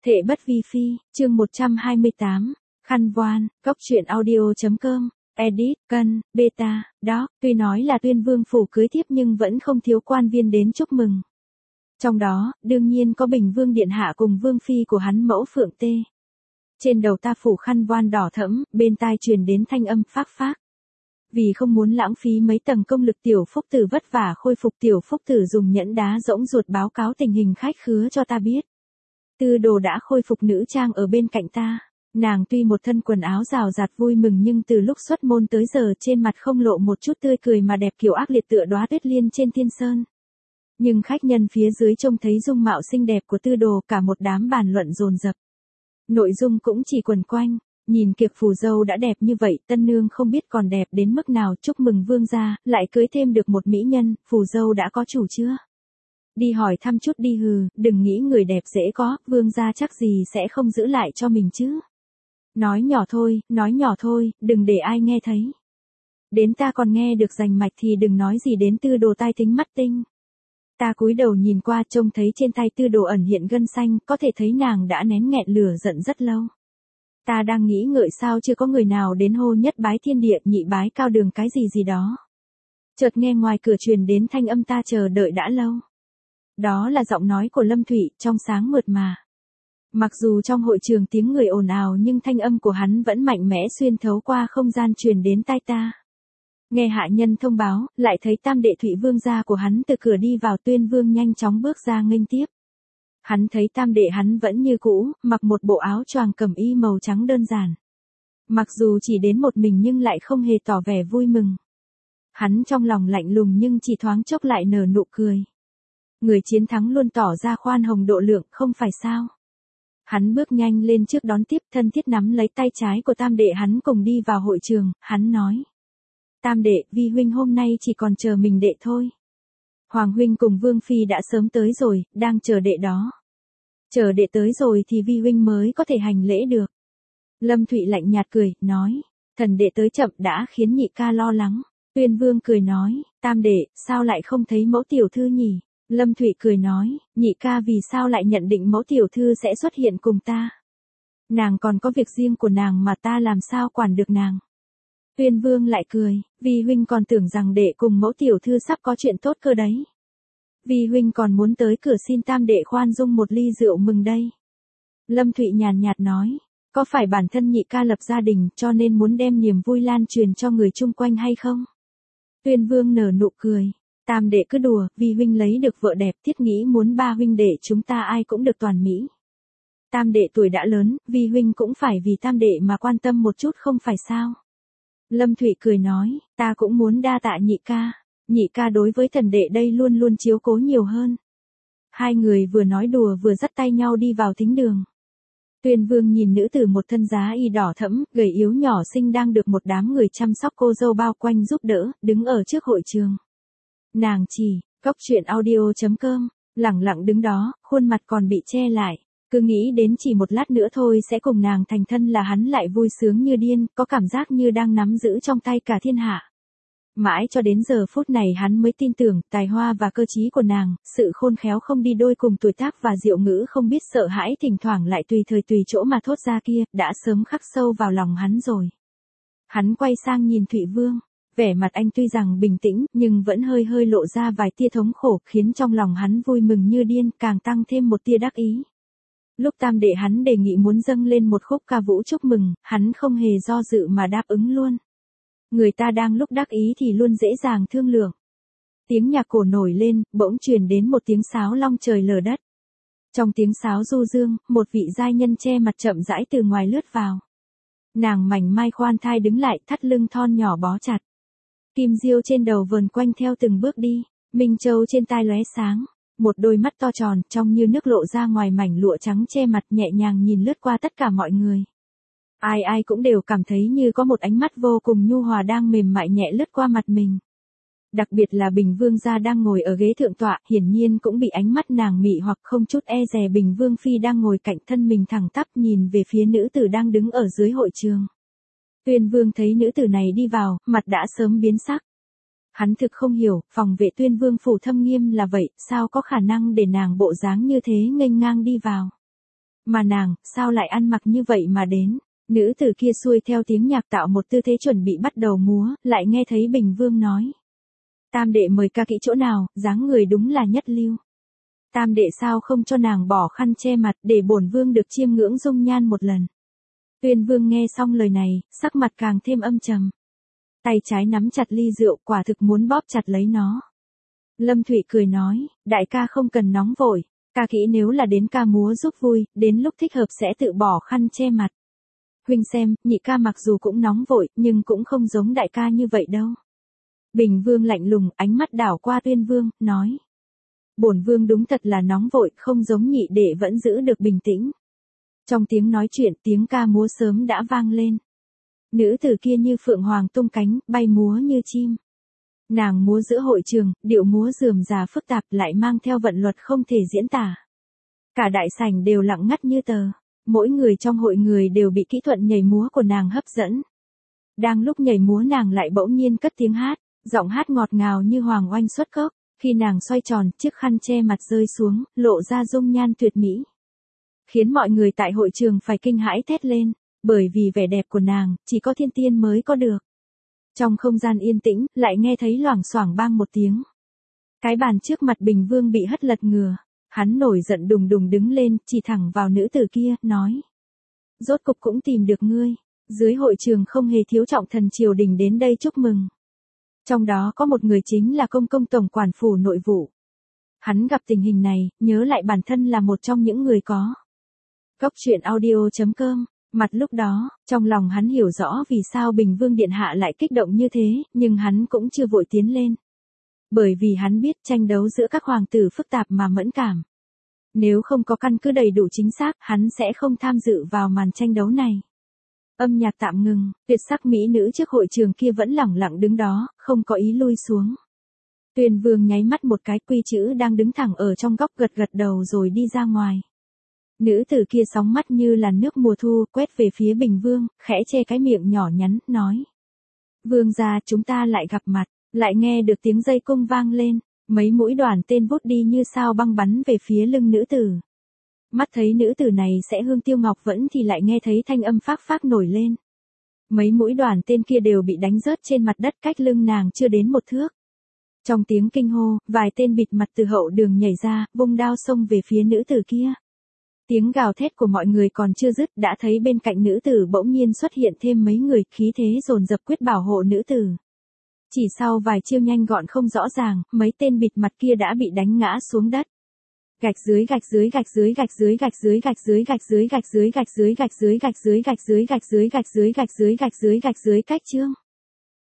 Thệ bất vi phi, chương 128, khăn voan, góc truyện audio.com, edit, cân, beta, đó, tuy nói là Tuyên Vương phủ cưới thiếp nhưng vẫn không thiếu quan viên đến chúc mừng. Trong đó, đương nhiên có Bình Vương Điện Hạ cùng Vương Phi của hắn mẫu Phượng Tê. Trên đầu ta phủ khăn voan đỏ thẫm, bên tai truyền đến thanh âm phác phác. Vì không muốn lãng phí mấy tầng công lực Tiểu Phúc Tử vất vả khôi phục, Tiểu Phúc Tử dùng nhẫn đá rỗng ruột báo cáo tình hình khách khứa cho ta biết. Tư Đồ đã khôi phục nữ trang ở bên cạnh ta. Nàng tuy một thân quần áo rào rạt vui mừng nhưng từ lúc xuất môn tới giờ trên mặt không lộ một chút tươi cười mà đẹp kiểu ác liệt tựa đóa tuyết liên trên thiên sơn. Nhưng khách nhân phía dưới trông thấy dung mạo xinh đẹp của Tư Đồ, cả một đám bàn luận dồn dập. Nội dung cũng chỉ quần quanh, nhìn kiệt phù dâu đã đẹp như vậy, tân nương không biết còn đẹp đến mức nào, chúc mừng vương gia, lại cưới thêm được một mỹ nhân, phù dâu đã có chủ chưa? Đi hỏi thăm chút đi hừ, đừng nghĩ người đẹp dễ có, vương gia chắc gì sẽ không giữ lại cho mình chứ. Nói nhỏ thôi, đừng để ai nghe thấy. Đến ta còn nghe được rành mạch thì đừng nói gì đến Tư Đồ tai tính mắt tinh. Ta cúi đầu nhìn qua trông thấy trên tay Tư Đồ ẩn hiện gân xanh, có thể thấy nàng đã nén nghẹn lửa giận rất lâu. Ta đang nghĩ ngợi sao chưa có người nào đến hô nhất bái thiên địa, nhị bái cao đường cái gì đó. Chợt nghe ngoài cửa truyền đến thanh âm ta chờ đợi đã lâu. Đó là giọng nói của Lâm Thụy, trong sáng mượt mà. Mặc dù trong hội trường tiếng người ồn ào nhưng thanh âm của hắn vẫn mạnh mẽ xuyên thấu qua không gian truyền đến tai ta. Nghe hạ nhân thông báo, lại thấy tam đệ Thụy vương gia của hắn từ cửa đi vào, Tuyên Vương nhanh chóng bước ra nghênh tiếp. Hắn thấy tam đệ hắn vẫn như cũ, mặc một bộ áo choàng cẩm y màu trắng đơn giản. Mặc dù chỉ đến một mình nhưng lại không hề tỏ vẻ vui mừng. Hắn trong lòng lạnh lùng nhưng chỉ thoáng chốc lại nở nụ cười. Người chiến thắng luôn tỏ ra khoan hồng độ lượng, không phải sao? Hắn bước nhanh lên trước đón tiếp, thân thiết nắm lấy tay trái của tam đệ hắn cùng đi vào hội trường, hắn nói. Tam đệ, vi huynh hôm nay chỉ còn chờ mình đệ thôi. Hoàng huynh cùng Vương Phi đã sớm tới rồi, đang chờ đệ đó. Chờ đệ tới rồi thì vi huynh mới có thể hành lễ được. Lâm Thụy lạnh nhạt cười, nói. Thần đệ tới chậm đã khiến nhị ca lo lắng. Tuyên Vương cười nói, tam đệ, sao lại không thấy mẫu tiểu thư nhỉ? Lâm Thụy cười nói, nhị ca vì sao lại nhận định mẫu tiểu thư sẽ xuất hiện cùng ta? Nàng còn có việc riêng của nàng mà ta làm sao quản được nàng? Tuyên Vương lại cười, vì huynh còn tưởng rằng đệ cùng mẫu tiểu thư sắp có chuyện tốt cơ đấy. Vì huynh còn muốn tới cửa xin tam đệ khoan dung một ly rượu mừng đây. Lâm Thụy nhàn nhạt nói, có phải bản thân nhị ca lập gia đình cho nên muốn đem niềm vui lan truyền cho người chung quanh hay không? Tuyên Vương nở nụ cười. Tam đệ cứ đùa, vì huynh lấy được vợ đẹp, thiết nghĩ muốn ba huynh đệ chúng ta ai cũng được toàn mỹ. Tam đệ tuổi đã lớn, vì huynh cũng phải vì tam đệ mà quan tâm một chút không phải sao? Lâm Thụy cười nói, ta cũng muốn đa tạ nhị ca đối với thần đệ đây luôn luôn chiếu cố nhiều hơn. Hai người vừa nói đùa vừa dắt tay nhau đi vào thính đường. Tuyên Vương nhìn nữ tử một thân giá y đỏ thẫm, gầy yếu nhỏ xinh đang được một đám người chăm sóc cô dâu bao quanh giúp đỡ, đứng ở trước hội trường. Nàng chỉ, góc truyện audio.com, lẳng lặng đứng đó, khuôn mặt còn bị che lại. Cứ nghĩ đến chỉ một lát nữa thôi sẽ cùng nàng thành thân là hắn lại vui sướng như điên, có cảm giác như đang nắm giữ trong tay cả thiên hạ. Mãi cho đến giờ phút này hắn mới tin tưởng, tài hoa và cơ trí của nàng, sự khôn khéo không đi đôi cùng tuổi tác và diệu ngữ không biết sợ hãi thỉnh thoảng lại tùy thời tùy chỗ mà thốt ra kia, đã sớm khắc sâu vào lòng hắn rồi. Hắn quay sang nhìn Thụy Vương. Vẻ mặt anh tuy rằng bình tĩnh, nhưng vẫn hơi hơi lộ ra vài tia thống khổ, khiến trong lòng hắn vui mừng như điên, càng tăng thêm một tia đắc ý. Lúc tam đệ hắn đề nghị muốn dâng lên một khúc ca vũ chúc mừng, hắn không hề do dự mà đáp ứng luôn. Người ta đang lúc đắc ý thì luôn dễ dàng thương lượng. Tiếng nhạc cổ nổi lên, bỗng truyền đến một tiếng sáo long trời lở đất. Trong tiếng sáo du dương, một vị giai nhân che mặt chậm rãi từ ngoài lướt vào. Nàng mảnh mai khoan thai đứng lại, thắt lưng thon nhỏ bó chặt. Kim diêu trên đầu vờn quanh theo từng bước đi, minh châu trên tai lóe sáng, một đôi mắt to tròn trong như nước lộ ra ngoài mảnh lụa trắng che mặt, nhẹ nhàng nhìn lướt qua tất cả mọi người. Ai ai cũng đều cảm thấy như có một ánh mắt vô cùng nhu hòa đang mềm mại nhẹ lướt qua mặt mình. Đặc biệt là Bình Vương gia đang ngồi ở ghế thượng tọa, hiển nhiên cũng bị ánh mắt nàng mị hoặc không chút e dè. Bình Vương phi đang ngồi cạnh thân mình thẳng tắp nhìn về phía nữ tử đang đứng ở dưới hội trường. Tuyên Vương thấy nữ tử này đi vào, mặt đã sớm biến sắc. Hắn thực không hiểu, phòng vệ Tuyên Vương phủ thâm nghiêm là vậy, sao có khả năng để nàng bộ dáng như thế nghênh ngang đi vào. Mà nàng, sao lại ăn mặc như vậy mà đến? Nữ tử kia xuôi theo tiếng nhạc tạo một tư thế chuẩn bị bắt đầu múa, lại nghe thấy Bình Vương nói. Tam đệ mời ca kỹ chỗ nào, dáng người đúng là nhất lưu. Tam đệ sao không cho nàng bỏ khăn che mặt để bổn vương được chiêm ngưỡng dung nhan một lần. Tuyên Vương nghe xong lời này, sắc mặt càng thêm âm trầm. Tay trái nắm chặt ly rượu, quả thực muốn bóp chặt lấy nó. Lâm Thụy cười nói, đại ca không cần nóng vội, ca kỹ nếu là đến ca múa giúp vui, đến lúc thích hợp sẽ tự bỏ khăn che mặt. Huynh xem, nhị ca mặc dù cũng nóng vội, nhưng cũng không giống đại ca như vậy đâu. Bình Vương lạnh lùng, ánh mắt đảo qua Tuyên Vương, nói. Bổn Vương đúng thật là nóng vội, không giống nhị đệ vẫn giữ được bình tĩnh. Trong tiếng nói chuyện, tiếng ca múa sớm đã vang lên. Nữ tử kia như phượng hoàng tung cánh, bay múa như chim. Nàng múa giữa hội trường, điệu múa rườm rà phức tạp lại mang theo vận luật không thể diễn tả. Cả đại sảnh đều lặng ngắt như tờ. Mỗi người trong hội người đều bị kỹ thuật nhảy múa của nàng hấp dẫn. Đang lúc nhảy múa nàng lại bỗng nhiên cất tiếng hát, giọng hát ngọt ngào như hoàng oanh xuất cốc. Khi nàng xoay tròn, chiếc khăn che mặt rơi xuống, lộ ra dung nhan tuyệt mỹ. Khiến mọi người tại hội trường phải kinh hãi thét lên, bởi vì vẻ đẹp của nàng, chỉ có thiên tiên mới có được. Trong không gian yên tĩnh, lại nghe thấy loảng xoảng bang một tiếng. Cái bàn trước mặt Bình Vương bị hất lật ngừa. Hắn nổi giận đùng đùng đứng lên, chỉ thẳng vào nữ tử kia, nói. Rốt cục cũng tìm được ngươi. Dưới hội trường không hề thiếu trọng thần triều đình đến đây chúc mừng. Trong đó có một người chính là công công tổng quản phủ nội vụ. Hắn gặp tình hình này, nhớ lại bản thân là một trong những người có. Cốc truyện audio.com. Mặt lúc đó, trong lòng hắn hiểu rõ vì sao Bình Vương Điện Hạ lại kích động như thế, nhưng hắn cũng chưa vội tiến lên. Bởi vì hắn biết tranh đấu giữa các hoàng tử phức tạp mà mẫn cảm. Nếu không có căn cứ đầy đủ chính xác, hắn sẽ không tham dự vào màn tranh đấu này. Âm nhạc tạm ngừng, tuyệt sắc mỹ nữ trước hội trường kia vẫn lẳng lặng đứng đó, không có ý lui xuống. Tuyên Vương nháy mắt một cái, Quy Chữ đang đứng thẳng ở trong góc gật gật đầu rồi đi ra ngoài. Nữ tử kia sóng mắt như làn nước mùa thu, quét về phía Bình Vương, khẽ che cái miệng nhỏ nhắn, nói. Vương gia, chúng ta lại gặp mặt. Lại nghe được tiếng dây cung vang lên, mấy mũi đoàn tên vút đi như sao băng bắn về phía lưng nữ tử. Mắt thấy nữ tử này sẽ hương tiêu ngọc vẫn thì lại nghe thấy thanh âm phác phác nổi lên. Mấy mũi đoàn tên kia đều bị đánh rớt trên mặt đất cách lưng nàng chưa đến một thước. Trong tiếng kinh hô, vài tên bịt mặt từ hậu đường nhảy ra, vung đao xông về phía nữ tử kia. Tiếng gào thét của mọi người còn chưa dứt, đã thấy bên cạnh nữ tử bỗng nhiên xuất hiện thêm mấy người, khí thế dồn dập quyết bảo hộ nữ tử. Chỉ sau vài chiêu nhanh gọn không rõ ràng, mấy tên bịt mặt kia đã bị đánh ngã xuống đất. Gạch dưới gạch dưới gạch dưới gạch dưới gạch dưới gạch dưới gạch dưới gạch dưới gạch dưới gạch dưới gạch dưới gạch dưới gạch dưới gạch dưới gạch dưới gạch dưới gạch dưới cách chương.